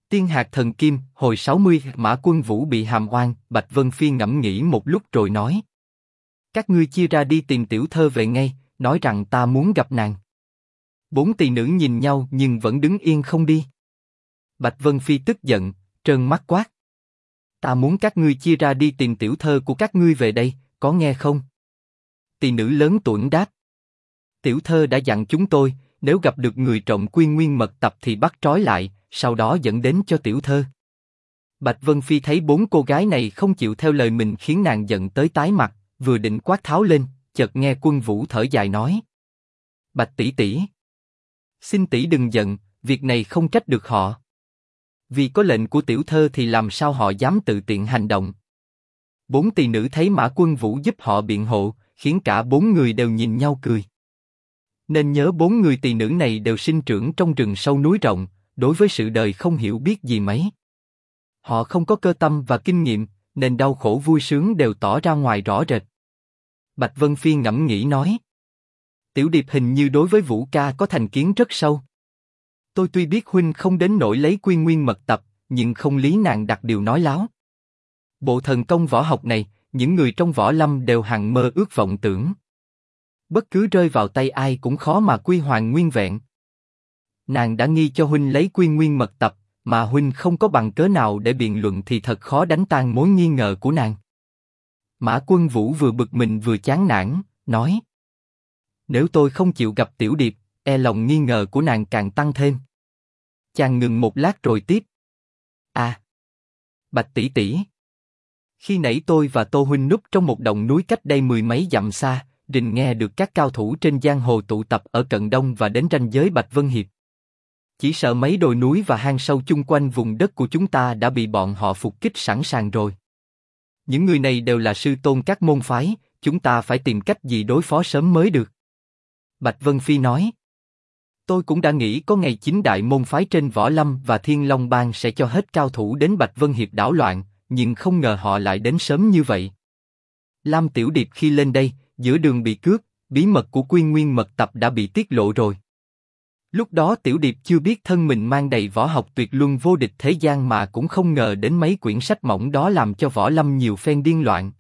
Tiên hạt thần kim, hồi 60. Mã Quân Vũ bị hàm oan, Bạch Vân Phi ngẫm nghĩ một lúc rồi nói. Các ngươi chia ra đi tìm tiểu thơ về ngay, nói rằng ta muốn gặp nàng. Bốn tỳ nữ nhìn nhau nhưng vẫn đứng yên không đi. Bạch Vân Phi tức giận, trợn mắt quát. Ta muốn các ngươi chia ra đi tìm tiểu thơ của các ngươi về đây, có nghe không? Tỳ nữ lớn tuổi đáp. Tiểu thơ đã dặn chúng tôi, nếu gặp được người trộm quy nguyên mật tập thì bắt trói lại, sau đó dẫn đến cho tiểu thơ. Bạch Vân Phi thấy bốn cô gái này không chịu theo lời mình khiến nàng giận tới tái mặt, vừa định quát tháo lên, chợt nghe Quân Vũ thở dài nói. Bạch tỷ tỷ, xin tỷ đừng giận, việc này không trách được họ. Vì có lệnh của tiểu thơ thì làm sao họ dám tự tiện hành động. Bốn tỳ nữ thấy Mã Quân Vũ giúp họ biện hộ, khiến cả bốn người đều nhìn nhau cười. Nên nhớ bốn người tỳ nữ này đều sinh trưởng trong rừng sâu núi rộng, đối với sự đời không hiểu biết gì mấy. Họ không có cơ tâm và kinh nghiệm, nên đau khổ vui sướng đều tỏ ra ngoài rõ rệt. Bạch Vân Phi ngẫm nghĩ nói. Tiểu Điệp hình như đối với Vũ ca có thành kiến rất sâu. Tôi tuy biết huynh không đến nỗi lấy quy nguyên mật tập, nhưng không lý nàng đặt điều nói láo. Bộ thần công võ học này, những người trong võ lâm đều hằng mơ ước vọng tưởng. Bất cứ rơi vào tay ai cũng khó mà quy hoàn nguyên vẹn. Nàng đã nghi cho huynh lấy quy nguyên mật tập, mà huynh không có bằng cớ nào để biện luận thì thật khó đánh tan mối nghi ngờ của nàng. Mã Quân Vũ vừa bực mình vừa chán nản, nói. Nếu tôi không chịu gặp Tiểu Điệp, e lòng nghi ngờ của nàng càng tăng thêm. Chàng ngừng một lát rồi tiếp. À, Bạch tỷ tỷ. Khi nãy tôi và Tô huynh núp trong một đồng núi cách đây mười mấy dặm xa, rình nghe được các cao thủ trên giang hồ tụ tập ở cận đông và đến ranh giới Bạch Vân Hiệp. Chỉ sợ mấy đồi núi và hang sâu chung quanh vùng đất của chúng ta đã bị bọn họ phục kích sẵn sàng rồi. Những người này đều là sư tôn các môn phái, chúng ta phải tìm cách gì đối phó sớm mới được. Bạch Vân Phi nói. Tôi cũng đã nghĩ có ngày 9 đại môn phái trên Võ Lâm và Thiên Long Bang sẽ cho hết cao thủ đến Bạch Vân Hiệp đảo loạn, nhưng không ngờ họ lại đến sớm như vậy. Lam Tiểu Điệp khi lên đây, giữa đường bị cướp, bí mật của quy nguyên mật tập đã bị tiết lộ rồi. Lúc đó Tiểu Điệp chưa biết thân mình mang đầy võ học tuyệt luân vô địch thế gian mà cũng không ngờ đến mấy quyển sách mỏng đó làm cho võ lâm nhiều phen điên loạn.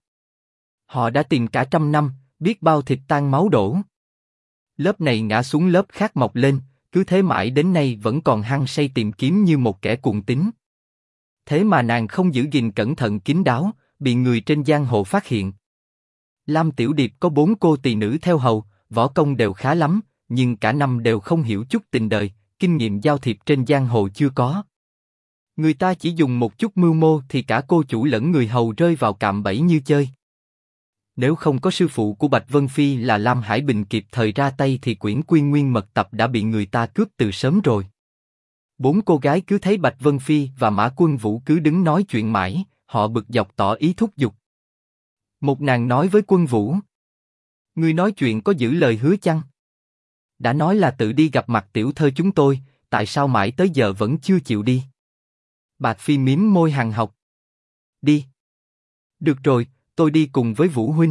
Họ đã tìm cả trăm năm, biết bao thịt tan máu đổ. Lớp này ngã xuống lớp khác mọc lên, cứ thế mãi đến nay vẫn còn hăng say tìm kiếm như một kẻ cuồng tín. Thế mà nàng không giữ gìn cẩn thận kín đáo, bị người trên giang hồ phát hiện. Lam Tiểu Điệp có 4 cô tỳ nữ theo hầu, võ công đều khá lắm, nhưng cả năm đều không hiểu chút tình đời, kinh nghiệm giao thiệp trên giang hồ chưa có. Người ta chỉ dùng một chút mưu mô thì cả cô chủ lẫn người hầu rơi vào cạm bẫy như chơi. Nếu không có sư phụ của Bạch Vân Phi là Lam Hải Bình kịp thời ra tay thì quyển quy nguyên mật tập đã bị người ta cướp từ sớm rồi. 4 cô gái cứ thấy Bạch Vân Phi và Mã Quân Vũ cứ đứng nói chuyện mãi, họ bực dọc tỏ ý thúc giục. Một nàng nói với Quân Vũ. Ngươi nói chuyện có giữ lời hứa chăng? Đã nói là tự đi gặp mặt tiểu thơ chúng tôi, tại sao mãi tới giờ vẫn chưa chịu đi? Bạch Phi mím môi hằn học. Đi. Được rồi, tôi đi cùng với Vũ huynh.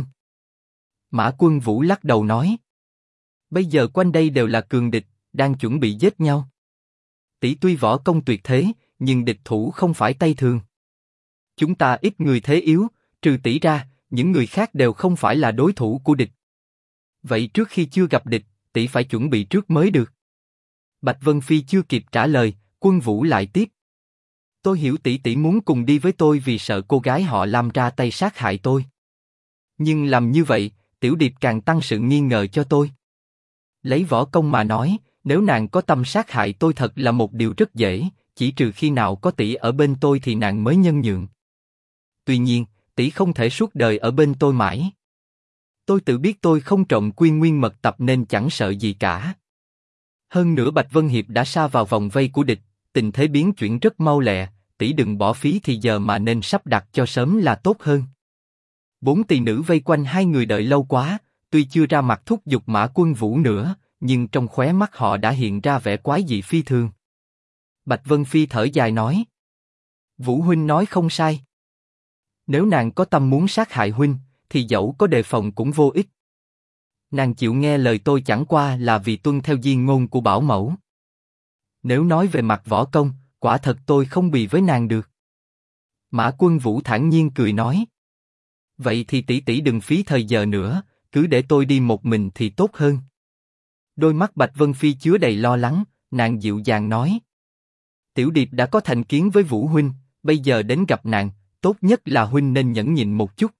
Mã Quân Vũ lắc đầu nói. Bây giờ quanh đây đều là cường địch, đang chuẩn bị giết nhau. Tỷ tuy võ công tuyệt thế, nhưng địch thủ không phải tay thường. Chúng ta ít người thế yếu, trừ tỷ ra, những người khác đều không phải là đối thủ của địch. Vậy trước khi chưa gặp địch, tỷ phải chuẩn bị trước mới được. Bạch Vân Phi chưa kịp trả lời, Quân Vũ lại tiếp. Tôi hiểu tỷ tỷ muốn cùng đi với tôi vì sợ cô gái họ Lam ra tay sát hại tôi. Nhưng làm như vậy, Tiểu Điệp càng tăng sự nghi ngờ cho tôi. Lấy võ công mà nói, nếu nàng có tâm sát hại tôi thật là một điều rất dễ, chỉ trừ khi nào có tỷ ở bên tôi thì nàng mới nhân nhượng. Tuy nhiên, tỷ không thể suốt đời ở bên tôi mãi. Tôi tự biết tôi không trộm quy nguyên mật tập nên chẳng sợ gì cả. Hơn nữa Bạch Vân Hiệp đã sa vào vòng vây của địch, tình thế biến chuyển rất mau lẹ, tỷ đừng bỏ phí thì giờ mà nên sắp đặt cho sớm là tốt hơn. 4 tỳ nữ vây quanh hai người đợi lâu quá, tuy chưa ra mặt thúc giục Mã Quân Vũ nữa, nhưng trong khóe mắt họ đã hiện ra vẻ quái dị phi thường. Bạch Vân Phi thở dài nói. Vũ huynh nói không sai. Nếu nàng có tâm muốn sát hại huynh, thì dẫu có đề phòng cũng vô ích. Nàng chịu nghe lời tôi chẳng qua là vì tuân theo di ngôn của bảo mẫu. Nếu nói về mặt võ công, quả thật tôi không bì với nàng được. Mã Quân Vũ thản nhiên cười nói. Vậy thì tỷ tỷ đừng phí thời giờ nữa, cứ để tôi đi một mình thì tốt hơn. Đôi mắt Bạch Vân Phi chứa đầy lo lắng, nàng dịu dàng nói. Tiểu Điệp đã có thành kiến với Vũ huynh, bây giờ đến gặp nàng, tốt nhất là huynh nên nhẫn nhịn một chút.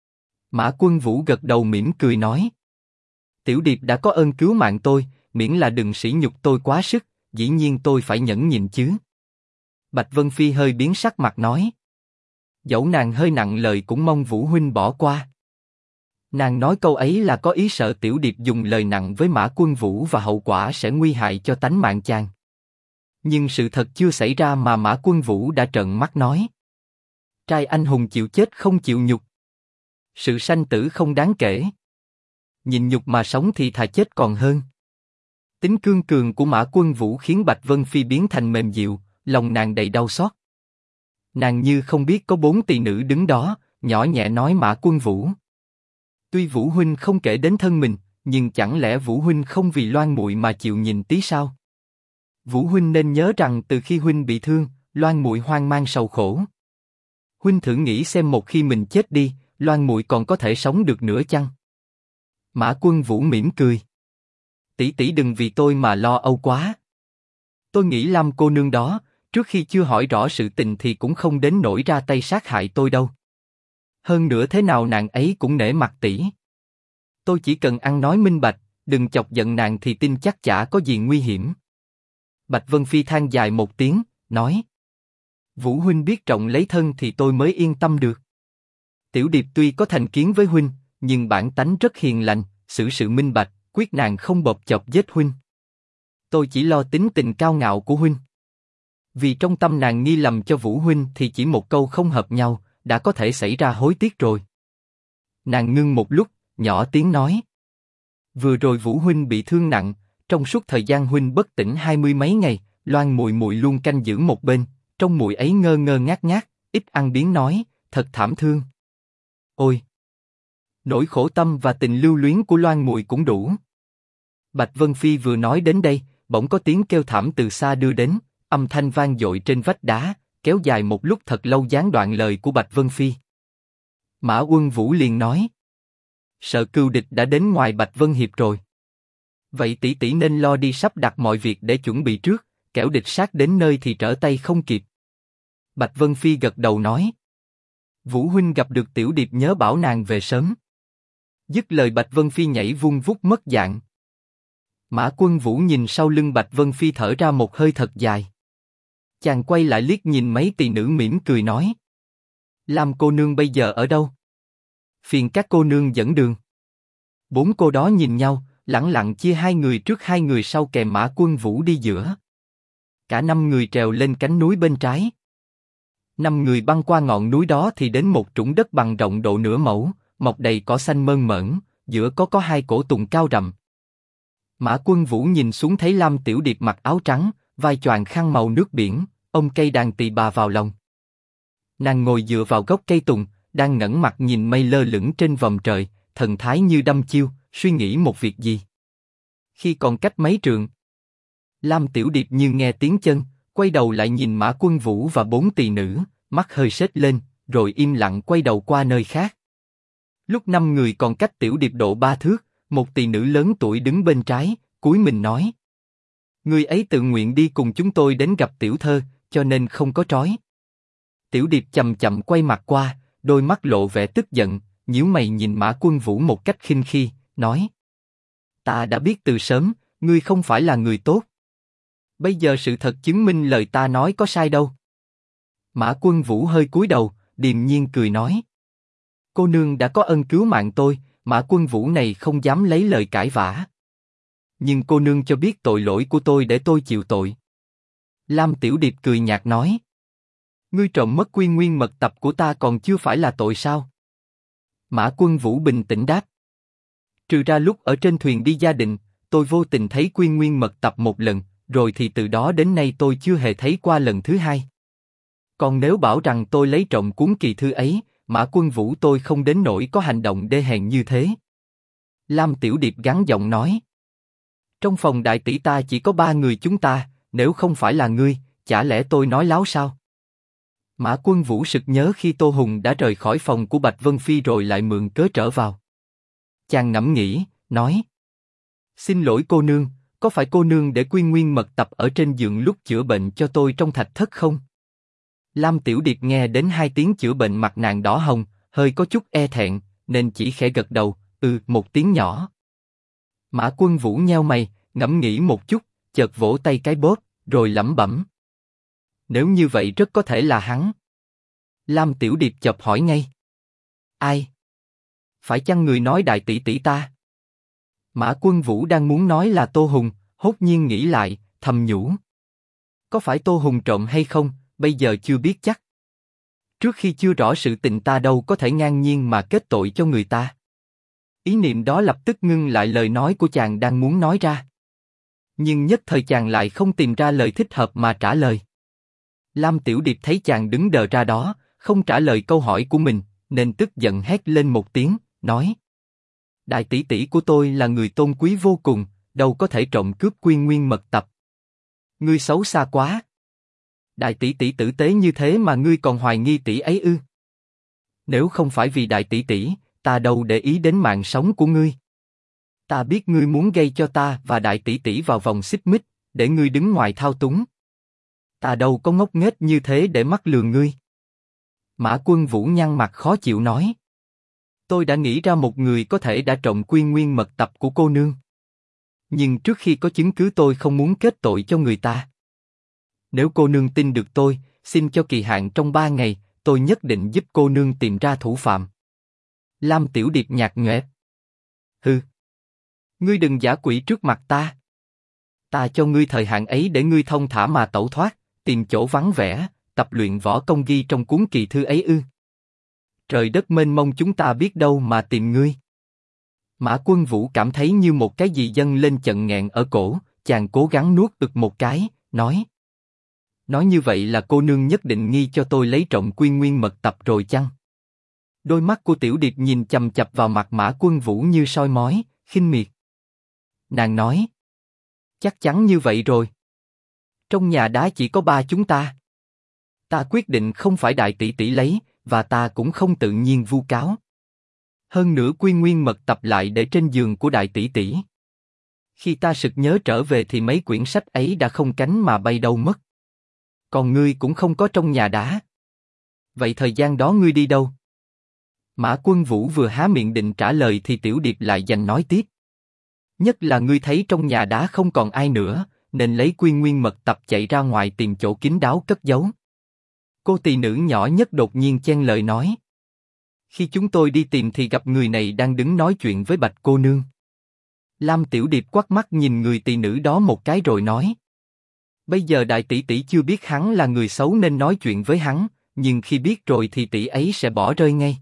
Mã Quân Vũ gật đầu mỉm cười nói. Tiểu Điệp đã có ơn cứu mạng tôi, miễn là đừng sỉ nhục tôi quá sức, dĩ nhiên tôi phải nhẫn nhịn chứ. Bạch Vân Phi hơi biến sắc mặt nói. Dẫu nàng hơi nặng lời cũng mong Vũ huynh bỏ qua. Nàng nói câu ấy là có ý sợ Tiểu Điệp dùng lời nặng với Mã Quân Vũ và hậu quả sẽ nguy hại cho tánh mạng chàng. Nhưng sự thật chưa xảy ra mà Mã Quân Vũ đã trợn mắt nói. Trai anh hùng chịu chết không chịu nhục. Sự sanh tử không đáng kể. Nhịn nhục mà sống thì thà chết còn hơn. Tính cương cường của Mã Quân Vũ khiến Bạch Vân Phi biến thành mềm dịu, lòng nàng đầy đau xót. Nàng như không biết có 4 tỳ nữ đứng đó, nhỏ nhẹ nói Mã Quân Vũ. Tuy Vũ huynh không kể đến thân mình, nhưng chẳng lẽ Vũ huynh không vì Loan muội mà chịu nhìn tí sao? Vũ huynh nên nhớ rằng từ khi huynh bị thương, Loan muội hoang mang sầu khổ. Huynh thử nghĩ xem một khi mình chết đi, Loan muội còn có thể sống được nữa chăng? Mã Quân Vũ mỉm cười. Tỷ tỷ đừng vì tôi mà lo âu quá. Tôi nghĩ Lam cô nương đó, trước khi chưa hỏi rõ sự tình thì cũng không đến nỗi ra tay sát hại tôi đâu. Hơn nữa thế nào nàng ấy cũng nể mặt tỷ. Tôi chỉ cần ăn nói minh bạch, đừng chọc giận nàng thì tin chắc chả có gì nguy hiểm. Bạch Vân Phi than dài một tiếng, nói. Vũ huynh biết trọng lấy thân thì tôi mới yên tâm được. Tiểu Điệp tuy có thành kiến với huynh, nhưng bản tánh rất hiền lành, xử sự minh bạch, quyết nàng không bộc chọc giết huynh. Tôi chỉ lo tính tình cao ngạo của huynh. Vì trong tâm nàng nghi lầm cho Vũ huynh thì chỉ một câu không hợp nhau, đã có thể xảy ra hối tiếc rồi. Nàng ngưng một lúc, nhỏ tiếng nói. Vừa rồi Vũ huynh bị thương nặng, trong suốt thời gian huynh bất tỉnh 20 mấy ngày, Loan muội muội luôn canh giữ một bên, trong muội ấy ngơ ngơ ngác ngác, ít ăn biếng nói, thật thảm thương. Ôi! Nỗi khổ tâm và tình lưu luyến của Loan muội cũng đủ. Bạch Vân Phi vừa nói đến đây, bỗng có tiếng kêu thảm từ xa đưa đến, âm thanh vang dội trên vách đá, kéo dài một lúc thật lâu gián đoạn lời của Bạch Vân Phi. Mã Quân Vũ liền nói. Sợ cừu địch đã đến ngoài Bạch Vân Hiệp rồi. Vậy tỷ tỷ nên lo đi sắp đặt mọi việc để chuẩn bị trước, kẻo địch sát đến nơi thì trở tay không kịp. Bạch Vân Phi gật đầu nói. Vũ huynh gặp được Tiểu Điệp nhớ bảo nàng về sớm. Dứt lời Bạch Vân Phi nhảy vung vút mất dạng. Mã Quân Vũ nhìn sau lưng Bạch Vân Phi thở ra một hơi thật dài. Chàng quay lại liếc nhìn mấy tỳ nữ mỉm cười nói. Lam cô nương bây giờ ở đâu? Phiền các cô nương dẫn đường. 4 cô đó nhìn nhau, lẳng lặng chia 2 người trước 2 người sau kèm Mã Quân Vũ đi giữa. Cả 5 người trèo lên cánh núi bên trái. 5 người băng qua ngọn núi đó thì đến một trũng đất bằng rộng độ nửa mẫu, mọc đầy cỏ xanh mơn mởn, giữa có 2 cổ tùng cao rậm. Mã Quân Vũ nhìn xuống thấy Lam Tiểu Điệp mặc áo trắng, vai choàng khăn màu nước biển, ôm cây đàn tỳ bà vào lòng. Nàng ngồi dựa vào gốc cây tùng, đang ngẩng mặt nhìn mây lơ lửng trên vòm trời, thần thái như đăm chiêu, suy nghĩ một việc gì. Khi còn cách mấy trượng, Lam Tiểu Điệp như nghe tiếng chân, quay đầu lại nhìn Mã Quân Vũ và 4 tỳ nữ, mắt hơi sết lên, rồi im lặng quay đầu qua nơi khác. Lúc 5 người còn cách Tiểu Điệp độ 3 thước, một tỳ nữ lớn tuổi đứng bên trái, cúi mình nói. Người ấy tự nguyện đi cùng chúng tôi đến gặp tiểu thơ, cho nên không có trói. Tiểu Điệp chậm chậm quay mặt qua, đôi mắt lộ vẻ tức giận, nhíu mày nhìn Mã Quân Vũ một cách khinh khi, nói. Ta đã biết từ sớm, ngươi không phải là người tốt. Bây giờ sự thật chứng minh lời ta nói có sai đâu. Mã Quân Vũ hơi cúi đầu, điềm nhiên cười nói. Cô nương đã có ân cứu mạng tôi, Mã Quân Vũ này không dám lấy lời cãi vã. Nhưng cô nương cho biết tội lỗi của tôi để tôi chịu tội. Lam Tiểu Điệp cười nhạt nói. Ngươi trộm mất Quy Nguyên mật tập của ta còn chưa phải là tội sao? Mã Quân Vũ bình tĩnh đáp. Trừ ra lúc ở trên thuyền đi gia định, tôi vô tình thấy Quy Nguyên mật tập một lần, rồi thì từ đó đến nay tôi chưa hề thấy qua lần thứ hai. Còn nếu bảo rằng tôi lấy trộm cuốn kỳ thư ấy, Mã Quân Vũ tôi không đến nỗi có hành động đê hèn như thế. Lam Tiểu Điệp gắng giọng nói. Trong phòng đại tỷ ta chỉ có 3 người chúng ta, nếu không phải là ngươi, chả lẽ tôi nói láo sao? Mã Quân Vũ sực nhớ khi Tô Hùng đã rời khỏi phòng của Bạch Vân Phi rồi lại mượn cớ trở vào. Chàng ngẫm nghĩ, nói: Xin lỗi cô nương, có phải cô nương để Quy Nguyên mật tập ở trên giường lúc chữa bệnh cho tôi trong thạch thất không? Lam Tiểu Điệp nghe đến hai tiếng chữa bệnh mặt nàng đỏ hồng, hơi có chút e thẹn, nên chỉ khẽ gật đầu, một tiếng nhỏ. Mã Quân Vũ nheo mày, ngẫm nghĩ một chút, chợt vỗ tay cái bóp, rồi lẩm bẩm: Nếu như vậy rất có thể là hắn. Lam Tiểu Điệp chợt hỏi ngay: Ai? Phải chăng người nói đại tỷ tỷ ta? Mã Quân Vũ đang muốn nói là Tô Hùng, hốt nhiên nghĩ lại, thầm nhủ: Có phải Tô Hùng trộm hay không, bây giờ chưa biết chắc. Trước khi chưa rõ sự tình ta đâu có thể ngang nhiên mà kết tội cho người ta. Ý niệm đó lập tức ngưng lại lời nói của chàng đang muốn nói ra. Nhưng nhất thời chàng lại không tìm ra lời thích hợp mà trả lời. Lam Tiểu Điệp thấy chàng đứng đờ ra đó, không trả lời câu hỏi của mình, nên tức giận hét lên một tiếng, nói: Đại tỷ tỷ của tôi là người tôn quý vô cùng, đâu có thể trộm cướp Quy Nguyên mật tập. Ngươi xấu xa quá. Đại tỷ tỷ tử tế như thế mà ngươi còn hoài nghi tỷ ấy ư? Nếu không phải vì đại tỷ tỷ, ta đâu để ý đến mạng sống của ngươi. Ta biết ngươi muốn gây cho ta và đại tỷ tỷ vào vòng xích mích, để ngươi đứng ngoài thao túng. Ta đâu có ngốc nghếch như thế để mắc lừa ngươi. Mã Quân Vũ nhăn mặt khó chịu nói: Tôi đã nghĩ ra một người có thể đã trộm Quy Nguyên mật tập của cô nương. Nhưng trước khi có chứng cứ tôi không muốn kết tội cho người ta. Nếu cô nương tin được tôi, xin cho kỳ hạn trong 3 ngày, tôi nhất định giúp cô nương tìm ra thủ phạm. Lam Tiểu Điệp nhạt nhẽo: Hừ, ngươi đừng giả quỷ trước mặt ta. Ta cho ngươi thời hạn ấy để ngươi thông thả mà tẩu thoát, tìm chỗ vắng vẻ, tập luyện võ công ghi trong cuốn kỳ thư ấy ư? Trời đất mênh mông chúng ta biết đâu mà tìm ngươi. Mã Quân Vũ cảm thấy như một cái gì dâng lên chận nghẹn ở cổ, chàng cố gắng nuốt ực một cái, nói: Nói như vậy là cô nương nhất định nghi cho tôi lấy trộm Quy Nguyên mật tập rồi chăng? Đôi mắt của Tiểu Điệp nhìn chằm chằm vào mặt Mã Quân Vũ như soi mói, khinh miệt. Nàng nói: Chắc chắn như vậy rồi. Trong nhà đá chỉ có 3 chúng ta. Ta quyết định không phải đại tỷ tỷ lấy, và ta cũng không tự nhiên vu cáo. Hơn nữa Quy Nguyên mật tập lại để trên giường của đại tỷ tỷ. Khi ta sực nhớ trở về thì mấy quyển sách ấy đã không cánh mà bay đâu mất. Còn ngươi cũng không có trong nhà đá. Vậy thời gian đó ngươi đi đâu? Mã Quân Vũ vừa há miệng định trả lời thì Tiểu Điệp lại giành nói tiếp: Nhất là ngươi thấy trong nhà đá không còn ai nữa, nên lấy Quy Nguyên mật tập chạy ra ngoài tìm chỗ kín đáo cất giấu. Cô tỳ nữ nhỏ nhất đột nhiên chen lời nói: Khi chúng tôi đi tìm thì gặp người này đang đứng nói chuyện với Bạch cô nương. Lam Tiểu Điệp quắt mắt nhìn người tỳ nữ đó một cái rồi nói: Bây giờ đại tỷ tỷ chưa biết hắn là người xấu nên nói chuyện với hắn, nhưng khi biết rồi thì tỷ ấy sẽ bỏ rơi ngay.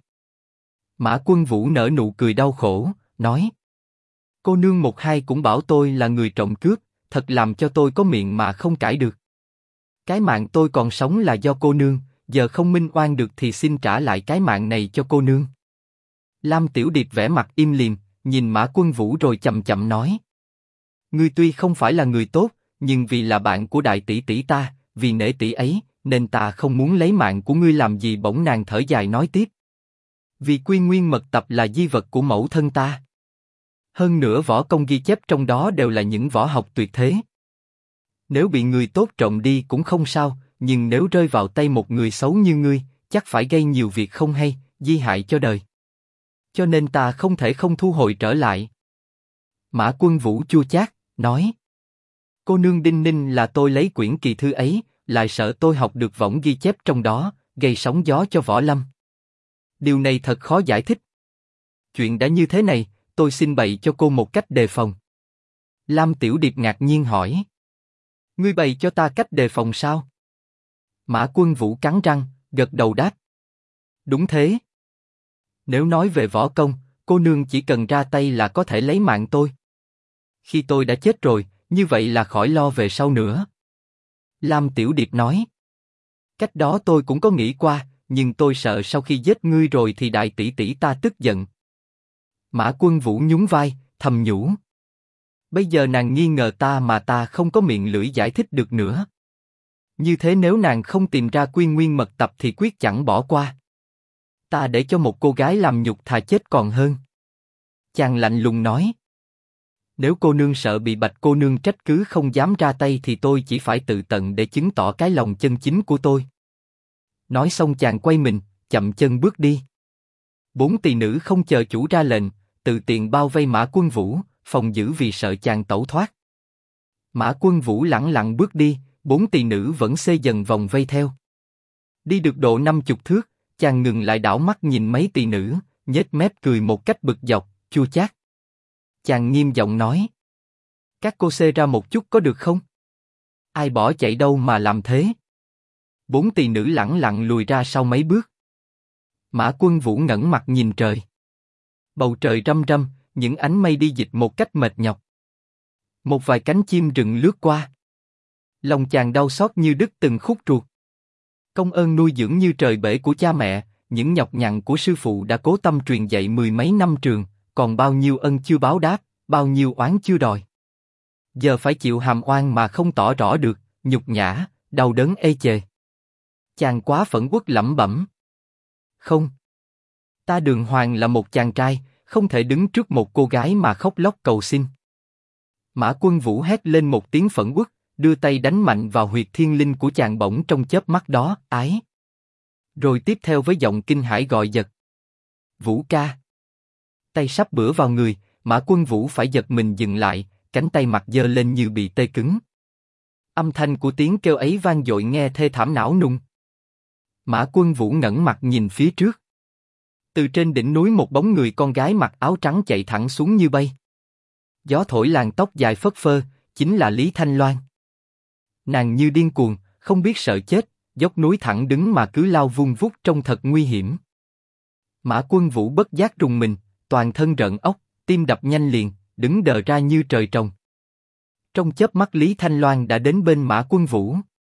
Mã Quân Vũ nở nụ cười đau khổ, nói: Cô nương một hai cũng bảo tôi là người trộm cướp, thật làm cho tôi có miệng mà không cãi được. Cái mạng tôi còn sống là do cô nương, giờ không minh oan được thì xin trả lại cái mạng này cho cô nương. Lam Tiểu Điệp vẻ mặt im lìm, nhìn Mã Quân Vũ rồi chậm chậm nói: Ngươi tuy không phải là người tốt, nhưng vì là bạn của đại tỷ tỷ ta, vì nể tỷ ấy, nên ta không muốn lấy mạng của ngươi làm gì. Bỗng nàng thở dài nói tiếp: Vì Quy Nguyên mật tập là di vật của mẫu thân ta. Hơn nữa võ công ghi chép trong đó đều là những võ học tuyệt thế. Nếu bị người tốt trộm đi cũng không sao, nhưng nếu rơi vào tay một người xấu như ngươi, chắc phải gây nhiều việc không hay, di hại cho đời. Cho nên ta không thể không thu hồi trở lại. Mã Quân Vũ chua chát, nói: Cô nương đinh ninh là tôi lấy quyển kỳ thư ấy, lại sợ tôi học được võng ghi chép trong đó, gây sóng gió cho võ lâm. Điều này thật khó giải thích. Chuyện đã như thế này, tôi xin bày cho cô một cách đề phòng. Lam Tiểu Điệp ngạc nhiên hỏi: Ngươi bày cho ta cách đề phòng sao? Mã Quân Vũ cắn răng, gật đầu đáp: Đúng thế. Nếu nói về võ công, cô nương chỉ cần ra tay là có thể lấy mạng tôi. Khi tôi đã chết rồi, như vậy là khỏi lo về sau nữa. Lam Tiểu Điệp nói: Cách đó tôi cũng có nghĩ qua, nhưng tôi sợ sau khi giết ngươi rồi thì đại tỷ tỷ ta tức giận. Mã Quân Vũ nhún vai, thầm nhủ: Bây giờ nàng nghi ngờ ta mà ta không có miệng lưỡi giải thích được nữa. Như thế nếu nàng không tìm ra quy nguyên mật tập thì quyết chẳng bỏ qua. Ta để cho một cô gái làm nhục thà chết còn hơn. Chàng lạnh lùng nói. Nếu cô nương sợ bị Bạch cô nương trách cứ không dám ra tay thì tôi chỉ phải tự tận để chứng tỏ cái lòng chân chính của tôi. Nói xong chàng quay mình, chậm chân bước đi. 4 tỳ nữ không chờ chủ ra lệnh, tự tiện bao vây Mã Quân Vũ, phòng giữ vì sợ chàng tẩu thoát. Mã Quân Vũ lẳng lặng bước đi, 4 tỳ nữ vẫn xê dần vòng vây theo. Đi được độ 50 thước, chàng ngừng lại đảo mắt nhìn mấy tỳ nữ, nhếch mép cười một cách bực dọc, chua chát. Chàng nghiêm giọng nói: các cô xê ra một chút có được không? Ai bỏ chạy đâu mà làm thế? 4 tỳ nữ lẳng lặng lùi ra sau mấy bước. Mã Quân Vũ ngẩng mặt nhìn trời. Bầu trời râm râm, những ánh mây đi dịch một cách mệt nhọc. Một vài cánh chim rừng lướt qua. Lòng chàng đau xót như đứt từng khúc ruột. Công ơn nuôi dưỡng như trời bể của cha mẹ, những nhọc nhằn của sư phụ đã cố tâm truyền dạy 10 mấy năm trường, còn bao nhiêu ân chưa báo đáp, bao nhiêu oán chưa đòi. Giờ phải chịu hàm oan mà không tỏ rõ được, nhục nhã, đau đớn ê chề. Chàng quá phẫn uất lẩm bẩm. Không. Ta Đường Hoàng là một chàng trai, không thể đứng trước một cô gái mà khóc lóc cầu xin. Mã Quân Vũ hét lên một tiếng phẫn uất, đưa tay đánh mạnh vào huyệt thiên linh của chàng bỗng trong chớp mắt đó, ái. Rồi tiếp theo với giọng kinh hãi gọi giật. Vũ ca. Tay sắp bữa vào người, Mã Quân Vũ phải giật mình dừng lại, cánh tay mặt giơ lên như bị tê cứng. Âm thanh của tiếng kêu ấy vang dội nghe thê thảm não nung. Mã Quân Vũ ngẩng mặt nhìn phía trước. Từ trên đỉnh núi một bóng người con gái mặc áo trắng chạy thẳng xuống như bay. Gió thổi làn tóc dài phất phơ, chính là Lý Thanh Loan. Nàng như điên cuồng, không biết sợ chết, dốc núi thẳng đứng mà cứ lao vun vút trông thật nguy hiểm. Mã Quân Vũ bất giác rùng mình, toàn thân rợn óc, tim đập nhanh liền, đứng đờ ra như trời trồng. Trong chớp mắt Lý Thanh Loan đã đến bên Mã Quân Vũ.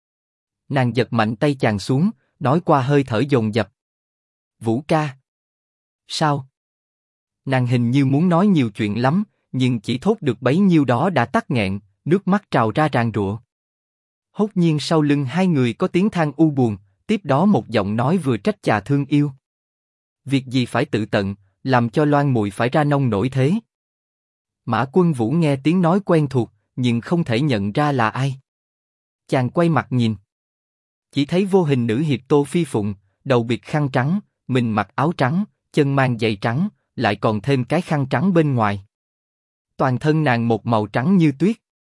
Nàng giật mạnh tay chàng xuống, nói qua hơi thở dồn dập. Vũ ca. Sao? Nàng hình như muốn nói nhiều chuyện lắm, nhưng chỉ thốt được bấy nhiêu đó đã tắc nghẹn, nước mắt trào ra ràn rụa. Hốt nhiên sau lưng hai người có tiếng than u buồn, tiếp đó một giọng nói vừa trách chà thương yêu. Việc gì phải tự tận, làm cho Loan muội phải ra nông nổi thế? Mã Quân Vũ nghe tiếng nói quen thuộc, nhưng không thể nhận ra là ai. Chàng quay mặt nhìn. Chỉ thấy vô hình nữ hiệp Tô Phi Phụng, đầu bịt khăn trắng, mình mặc áo trắng, chân mang giày trắng, lại còn thêm cái khăn trắng bên ngoài. Toàn thân nàng một màu trắng như tuyết.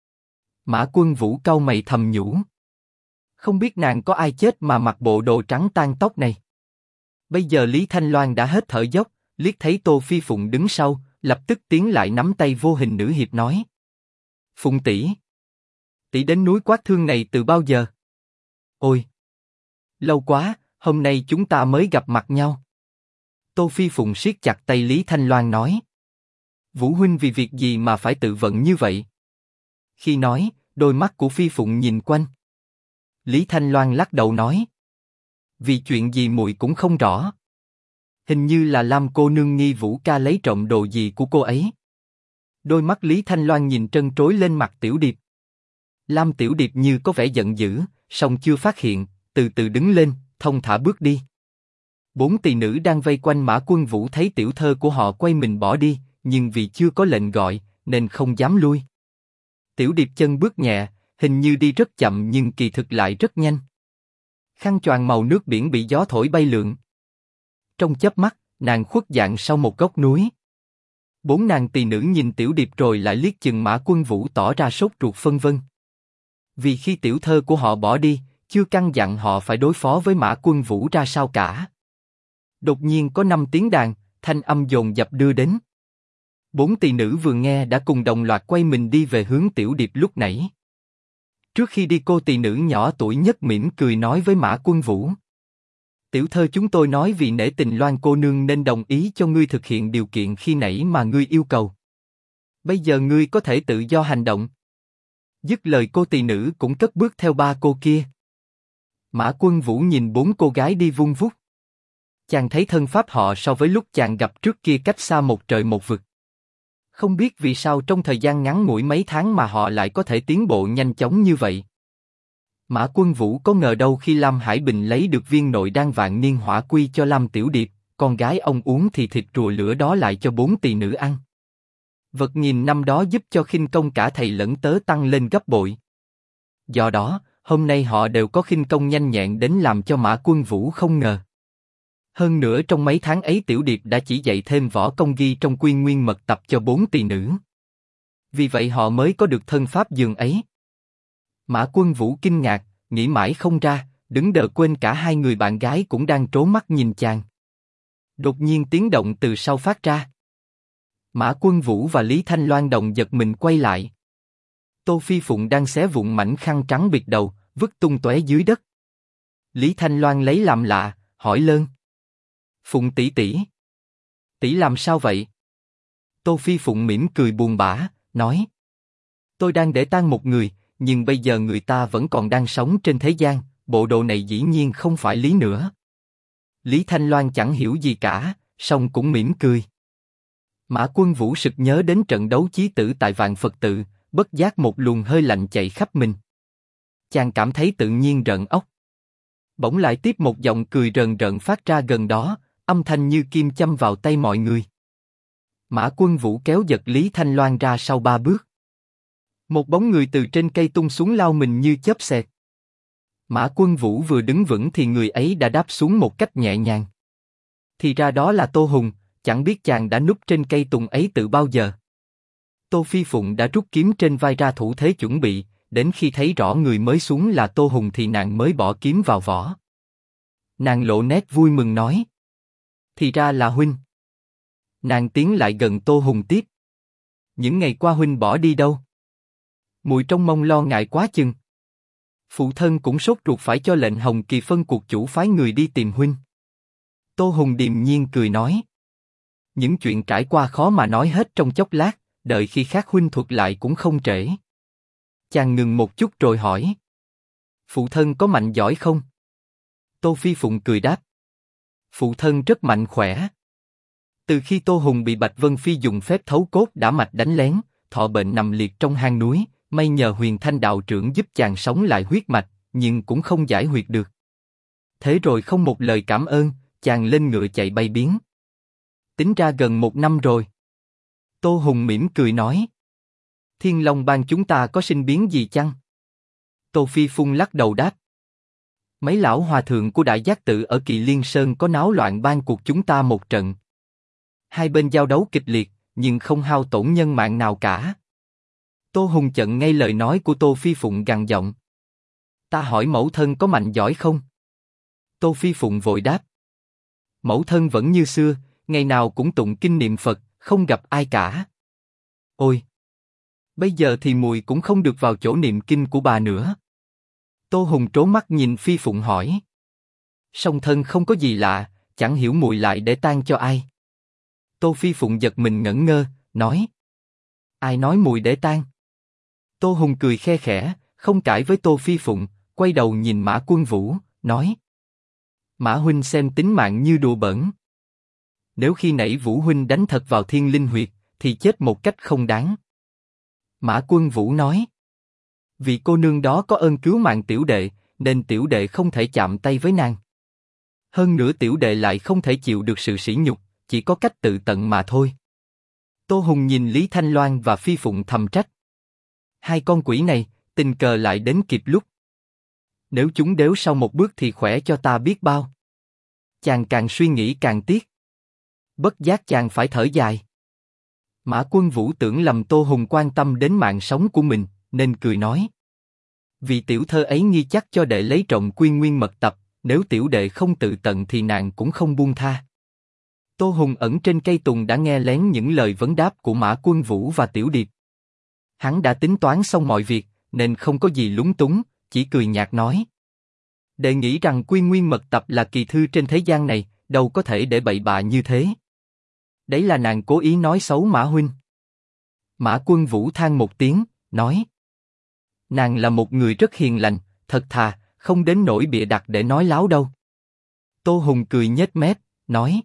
Mã Quân Vũ cau mày thầm nhủ. Không biết nàng có ai chết mà mặc bộ đồ trắng tang tóc này. Bây giờ Lý Thanh Loan đã hết thở dốc, liếc thấy Tô Phi Phụng đứng sau, lập tức tiến lại nắm tay vô hình nữ hiệp nói. Phụng tỷ, tỷ đến núi Quát Thương này từ bao giờ? Ôi, lâu quá, hôm nay chúng ta mới gặp mặt nhau. Tô Phi Phụng siết chặt tay Lý Thanh Loan nói. Vũ huynh vì việc gì mà phải tự vận như vậy? Khi nói, đôi mắt của Phi Phụng nhìn quanh. Lý Thanh Loan lắc đầu nói. Vì chuyện gì muội cũng không rõ. Hình như là Lam cô nương nghi Vũ ca lấy trộm đồ gì của cô ấy. Đôi mắt Lý Thanh Loan nhìn trân trối lên mặt Tiểu Điệp. Lam Tiểu Điệp như có vẻ giận dữ, song chưa phát hiện, từ từ đứng lên, thong thả bước đi. 4 tỳ nữ đang vây quanh Mã Quân Vũ thấy tiểu thơ của họ quay mình bỏ đi, nhưng vì chưa có lệnh gọi, nên không dám lui. Tiểu Điệp chân bước nhẹ, hình như đi rất chậm nhưng kỳ thực lại rất nhanh. Khăn choàng màu nước biển bị gió thổi bay lượn. Trong chớp mắt, nàng khuất dạng sau một góc núi. 4 nàng tỳ nữ nhìn Tiểu Điệp rồi lại liếc chừng Mã Quân Vũ tỏ ra sốt ruột phân vân. Vì khi tiểu thơ của họ bỏ đi, chưa căn dặn họ phải đối phó với Mã Quân Vũ ra sao cả. Đột nhiên có 5 tiếng đàn, thanh âm dồn dập đưa đến. 4 tỳ nữ vừa nghe đã cùng đồng loạt quay mình đi về hướng Tiểu Điệp lúc nãy. Trước khi đi cô tỳ nữ nhỏ tuổi nhất mỉm cười nói với Mã Quân Vũ. Tiểu thơ chúng tôi nói vì nể tình Loan cô nương nên đồng ý cho ngươi thực hiện điều kiện khi nãy mà ngươi yêu cầu. Bây giờ ngươi có thể tự do hành động. Dứt lời cô tỳ nữ cũng cất bước theo 3 cô kia. Mã Quân Vũ nhìn 4 cô gái đi vun vút. Chàng thấy thân pháp họ so với lúc chàng gặp trước kia cách xa một trời một vực. Không biết vì sao trong thời gian ngắn ngủi mấy tháng mà họ lại có thể tiến bộ nhanh chóng như vậy. Mã Quân Vũ có ngờ đâu khi Lam Hải Bình lấy được viên nội đan vạn niên hỏa quy cho Lam Tiểu Điệp, con gái ông uống thì thịt rùa lửa đó lại cho 4 tỳ nữ ăn. Vật nghìn năm đó giúp cho khinh công cả thầy lẫn tớ tăng lên gấp bội. Do đó, hôm nay họ đều có khinh công nhanh nhẹn đến làm cho Mã Quân Vũ không ngờ. Hơn nữa trong mấy tháng ấy Tiểu Điệp đã chỉ dạy thêm võ công ghi trong Quy Nguyên mật tập cho 4 tỳ nữ. Vì vậy họ mới có được thân pháp dường ấy. Mã Quân Vũ kinh ngạc, nghĩ mãi không ra, đứng đờ quên cả hai người bạn gái cũng đang trố mắt nhìn chàng. Đột nhiên tiếng động từ sau phát ra. Mã Quân Vũ và Lý Thanh Loan đồng giật mình quay lại. Tô Phi Phụng đang xé vụn mảnh khăn trắng bịt đầu, vứt tung tóe dưới đất. Lý Thanh Loan lấy làm lạ, hỏi lơn. Phụng tỷ tỷ, tỷ làm sao vậy? Tô Phi Phụng mỉm cười buồn bã, nói: tôi đang để tang một người, nhưng bây giờ người ta vẫn còn đang sống trên thế gian, bộ đồ này dĩ nhiên không phải lý nữa. Lý Thanh Loan chẳng hiểu gì cả, song cũng mỉm cười. Mã Quân Vũ sực nhớ đến trận đấu chí tử tại Vạn Phật Tự, bất giác một luồng hơi lạnh chạy khắp mình. Chàng cảm thấy tự nhiên rợn óc. Bỗng lại tiếp một giọng cười rờn rợn phát ra gần đó, âm thanh như kim châm vào tay mọi người. Mã Quân Vũ kéo giật Lý Thanh Loan ra sau 3 bước. Một bóng người từ trên cây tung xuống lao mình như chớp xẹt. Mã Quân Vũ vừa đứng vững thì người ấy đã đáp xuống một cách nhẹ nhàng. Thì ra đó là Tô Hùng, chẳng biết chàng đã núp trên cây tùng ấy từ bao giờ. Tô Phi Phụng đã rút kiếm trên vai ra thủ thế chuẩn bị, đến khi thấy rõ người mới xuống là Tô Hùng thì nàng mới bỏ kiếm vào vỏ. Nàng lộ nét vui mừng nói: thì ra là huynh. Nàng tiến lại gần Tô Hùng tiếp: những ngày qua huynh bỏ đi đâu? Muội trông mong lo ngại quá chừng. Phụ thân cũng sốt ruột phải cho lệnh Hồng Kỳ phân cuộc chủ phái người đi tìm huynh. Tô Hùng điềm nhiên cười nói: những chuyện trải qua khó mà nói hết trong chốc lát, đợi khi khác huynh thuật lại cũng không trễ. Chàng ngừng một chút rồi hỏi: phụ thân có mạnh giỏi không? Tô Phi Phụng cười đáp: phụ thân rất mạnh khỏe. Từ khi Tô Hùng bị Bạch Vân Phi dùng phép thấu cốt đã mạch đánh lén, thọ bệnh nằm liệt trong hang núi, may nhờ Huyền Thanh đạo trưởng giúp chàng sống lại huyết mạch, nhưng cũng không giải huyệt được. Thế rồi không một lời cảm ơn, chàng lên ngựa chạy bay biến. Tính ra gần 1 năm rồi. Tô Hùng mỉm cười nói: Thiên Long Bang chúng ta có sinh biến gì chăng? Tô Phi Phụng lắc đầu đáp: mấy lão hòa thượng của Đại Giác Tự ở Kỳ Liên Sơn có náo loạn ban cuộc chúng ta một trận. Hai bên giao đấu kịch liệt, nhưng không hao tổn nhân mạng nào cả. Tô Hùng chận ngay lời nói của Tô Phi Phụng gằn giọng: ta hỏi mẫu thân có mạnh giỏi không? Tô Phi Phụng vội đáp: mẫu thân vẫn như xưa, ngày nào cũng tụng kinh niệm Phật, không gặp ai cả. Ôi! Bây giờ thì muội cũng không được vào chỗ niệm kinh của bà nữa. Tô Hùng trố mắt nhìn Phi Phụng hỏi: song thân không có gì lạ, chẳng hiểu muội lại để tang cho ai? Tô Phi Phụng giật mình ngẩn ngơ, nói: ai nói muội để tang? Tô Hùng cười khe khẽ, không cãi với Tô Phi Phụng, quay đầu nhìn Mã Quân Vũ, nói: Mã huynh xem tính mạng như đùa bỡn. Nếu khi nãy Vũ huynh đánh thật vào Thiên Linh huyệt, thì chết một cách không đáng. Mã Quân Vũ nói: vì cô nương đó có ơn cứu mạng tiểu đệ, nên tiểu đệ không thể chạm tay với nàng. Hơn nữa tiểu đệ lại không thể chịu được sự sỉ nhục, chỉ có cách tự tận mà thôi. Tô Hùng nhìn Lý Thanh Loan và Phi Phụng thầm trách: hai con quỷ này, tình cờ lại đến kịp lúc. Nếu chúng đếu sau một bước thì khỏe cho ta biết bao. Chàng càng suy nghĩ càng tiếc. Bất giác chàng phải thở dài. Mã Quân Vũ tưởng lầm Tô Hùng quan tâm đến mạng sống của mình, nên cười nói: vì tiểu thơ ấy nghi chắc cho đệ lấy trộm Quy Nguyên mật tập, nếu tiểu đệ không tự tận thì nàng cũng không buông tha. Tô Hùng ẩn trên cây tùng đã nghe lén những lời vấn đáp của Mã Quân Vũ và Tiểu Điệp. Hắn đã tính toán xong mọi việc, nên không có gì lúng túng, chỉ cười nhạt nói: đệ nghĩ rằng Quy Nguyên mật tập là kỳ thư trên thế gian này, đâu có thể để bậy bạ như thế. Đấy là nàng cố ý nói xấu Mã huynh. Mã Quân Vũ than một tiếng, nói: nàng là một người rất hiền lành, thật thà, không đến nỗi bịa đặt để nói láo đâu. Tô Hùng cười nhếch mép, nói: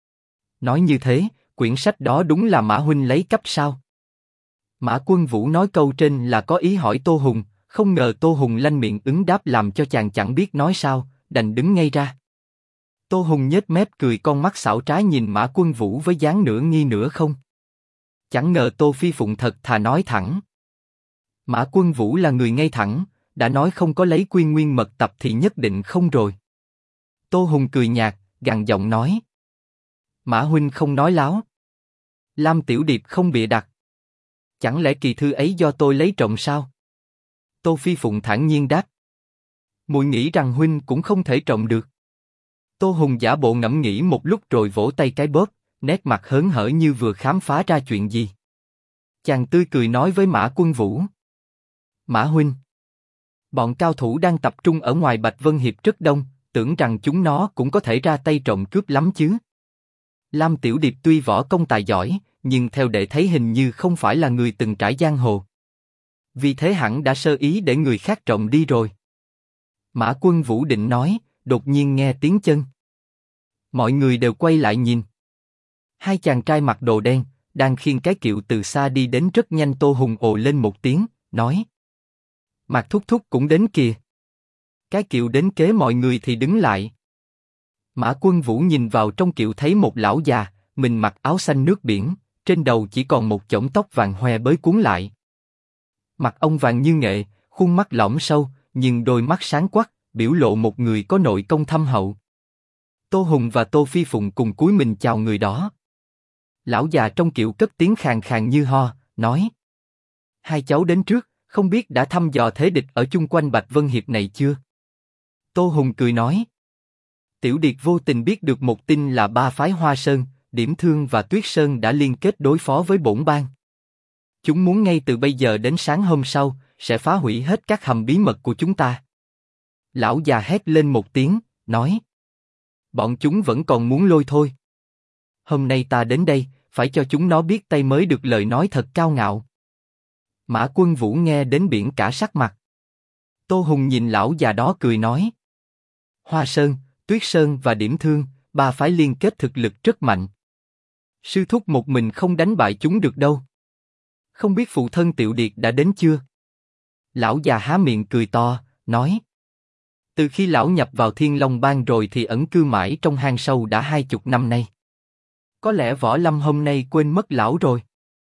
nói như thế, quyển sách đó đúng là Mã huynh lấy cắp sao? Mã Quân Vũ nói câu trên là có ý hỏi Tô Hùng, Không ngờ Tô Hùng lanh miệng ứng đáp làm cho chàng chẳng biết nói sao, đành đứng ngay ra. Tô Hùng nhếch mép cười, con mắt xảo trá nhìn Mã Quân Vũ với dáng nửa nghi nửa không. Chẳng ngờ Tô Phi Phụng thật thà nói thẳng. Mã Quân Vũ là người ngay thẳng, đã nói không có lấy Quy Nguyên mật tập thì nhất định không rồi. Tô Hùng cười nhạt, gằn giọng nói. Mã huynh không nói láo. Lam Tiểu Điệp không bịa đặt. Chẳng lẽ kỳ thư ấy do tôi lấy trộm sao? Tô Phi Phụng thản nhiên đáp. Muội nghĩ rằng huynh cũng không thể trộm được. Tô Hùng giả bộ ngẫm nghĩ một lúc rồi vỗ tay cái bóp, nét mặt hớn hở như vừa khám phá ra chuyện gì. Chàng tươi cười nói với Mã Quân Vũ. Mã huynh, bọn cao thủ đang tập trung ở ngoài Bạch Vân Hiệp rất đông, tưởng rằng chúng nó cũng có thể ra tay trộm cướp lắm chứ. Lam Tiểu Điệp tuy võ công tài giỏi, nhưng theo đệ thấy hình như không phải là người từng trải giang hồ. Vì thế hẳn đã sơ ý để người khác trộm đi rồi. Mã Quân Vũ định nói, đột nhiên nghe tiếng chân. Mọi người đều quay lại nhìn. Hai chàng trai mặc đồ đen, đang khiêng cái kiệu từ xa đi đến rất nhanh. Tô Hùng ồ lên một tiếng, nói. Mạc thúc thúc cũng đến kìa. Cái kiệu đến kế mọi người thì đứng lại. Mã Quân Vũ nhìn vào trong kiệu thấy một lão già, mình mặc áo xanh nước biển, trên đầu chỉ còn một chõm tóc vàng hoe bới cuốn lại. Mặt ông vàng như nghệ, khuôn mắt lõm sâu, nhưng đôi mắt sáng quắc, biểu lộ một người có nội công thâm hậu. Tô Hùng và Tô Phi Phụng cùng cúi mình chào người đó. Lão già trong kiệu cất tiếng khàn khàn như ho, nói: Hai cháu đến trước, không biết đã thăm dò thế địch ở chung quanh Bạch Vân Hiệp này chưa? Tô Hùng cười nói: Tiểu Điệt vô tình biết được một tin là ba phái Hoa Sơn, Điểm Thương và Tuyết Sơn đã liên kết đối phó với bổn bang. Chúng muốn ngay từ bây giờ đến sáng hôm sau sẽ phá hủy hết các hầm bí mật của chúng ta. Lão già hét lên một tiếng, nói: Bọn chúng vẫn còn muốn lôi thôi. Hôm nay ta đến đây, phải cho chúng nó biết tay mới được lời nói thật cao ngạo. Mã Quân Vũ nghe đến biển cả sắc mặt. Tô Hùng nhìn lão già đó cười nói: Hoa Sơn, Tuyết Sơn và Điểm Thương, ba phái liên kết thực lực rất mạnh. Sư thúc một mình không đánh bại chúng được đâu. Không biết phụ thân Tiểu Điệt đã đến chưa? Lão già há miệng cười to, nói: Từ khi lão nhập vào Thiên Long Bang rồi thì ẩn cư mãi trong hang sâu đã 20 năm nay. Có lẽ Võ Lâm hôm nay quên mất lão rồi.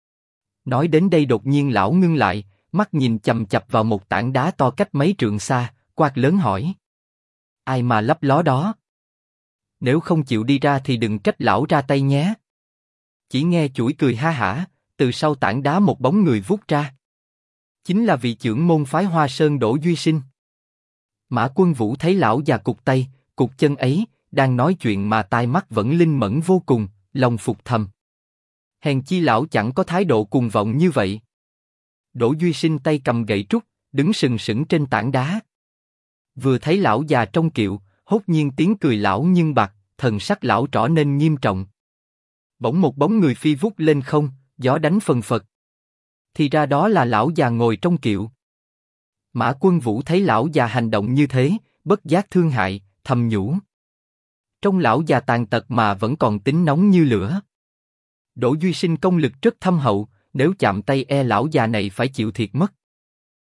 Nói đến đây đột nhiên lão ngưng lại, mắt nhìn chằm chằm vào một tảng đá to cách mấy trượng xa, quát lớn hỏi: Ai mà lấp ló đó? Nếu không chịu đi ra thì đừng trách lão ra tay nhé. Chỉ nghe chuỗi cười ha hả, từ sau tảng đá một bóng người vút ra. Chính là vị trưởng môn phái Hoa Sơn Đỗ Duy Sinh. Mã Quân Vũ thấy lão già cụt tay, cụt chân ấy, đang nói chuyện mà tai mắt vẫn linh mẫn vô cùng, lòng phục thầm. Hèn chi lão chẳng có thái độ cuồng vọng như vậy. Đỗ Duy Sinh tay cầm gậy trúc, đứng sừng sững trên tảng đá. Vừa thấy lão già trong kiệu, hốt nhiên tiếng cười lão nhưng bạc, thần sắc lão trở nên nghiêm trọng. Bỗng một bóng người phi vút lên không, gió đánh phần phật. Thì ra đó là lão già ngồi trong kiệu. Mã Quân Vũ thấy lão già hành động như thế, bất giác thương hại, thầm nhủ: Trong lão già tàn tật mà vẫn còn tính nóng như lửa. Đỗ Duy Sinh công lực rất thâm hậu, nếu chạm tay lão già này phải chịu thiệt mất.